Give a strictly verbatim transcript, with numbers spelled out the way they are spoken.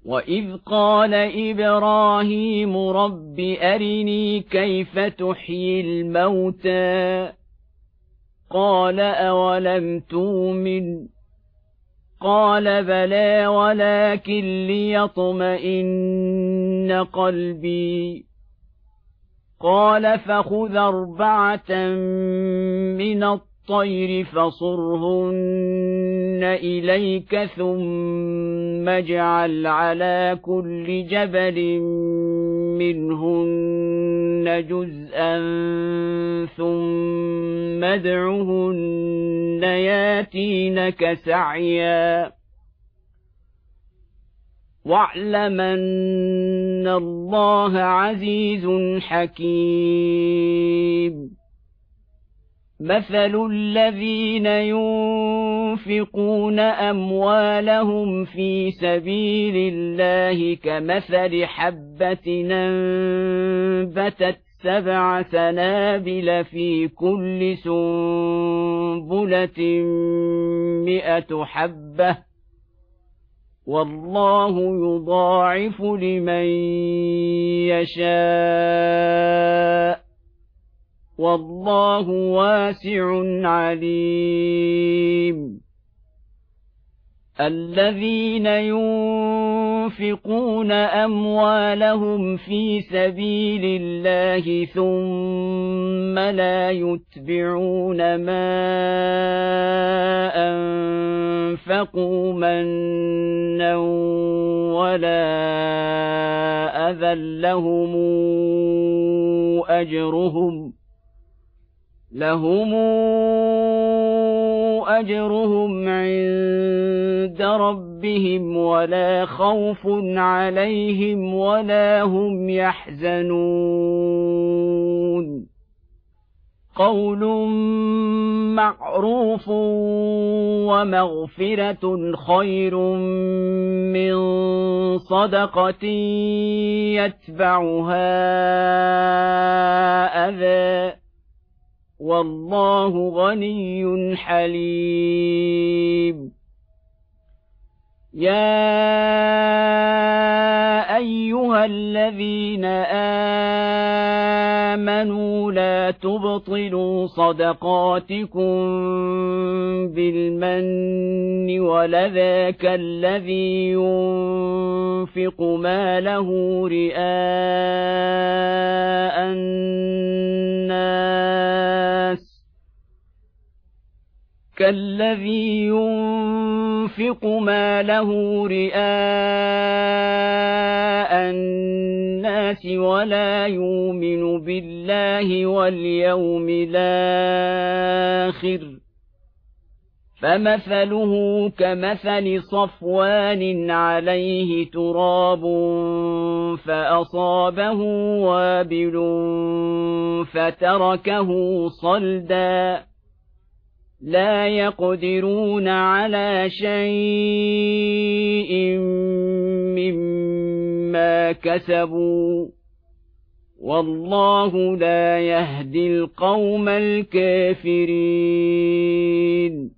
وإذ قال إبراهيم رب أرني كيف تحيي الموتى قال أولم تؤمن قال بلى ولكن ليطمئن قلبي قال فخذ أربعة من الطير فصرهن إليك ثم اجعل على كل جبل منهن جزءا ثم ادعهن ياتينك سعيا واعلم أن الله عزيز حكيم مثل الذين ينفقون أموالهم في سبيل الله كمثل حبة أنبتت سبع سنابل في كل سنبلة مئة حبة والله يضاعف لمن يشاء والله واسع عليم الذين ينفقون أموالهم في سبيل الله ثم لا يتبعون ما أنفقوا منا ولا أذى لهم أجرهم لهم أجرهم عند ربهم ولا خوف عليهم ولا هم يحزنون قول معروف ومغفرة خير من صدقة يتبعها أذى والله غني حليم يا أيها الذين آمنوا لا تبطلوا صدقاتكم بالمن والأذى كالذي ينفق ماله رئاء الناس كالذي ينفق ماله رئاء الناس ولا يؤمن بالله واليوم الآخر فمثله كمثل صفوان عليه تراب فأصابه وابل فتركه صلدا لا يقدرون على شيء مما كسبوا والله لا يهدي القوم الكافرين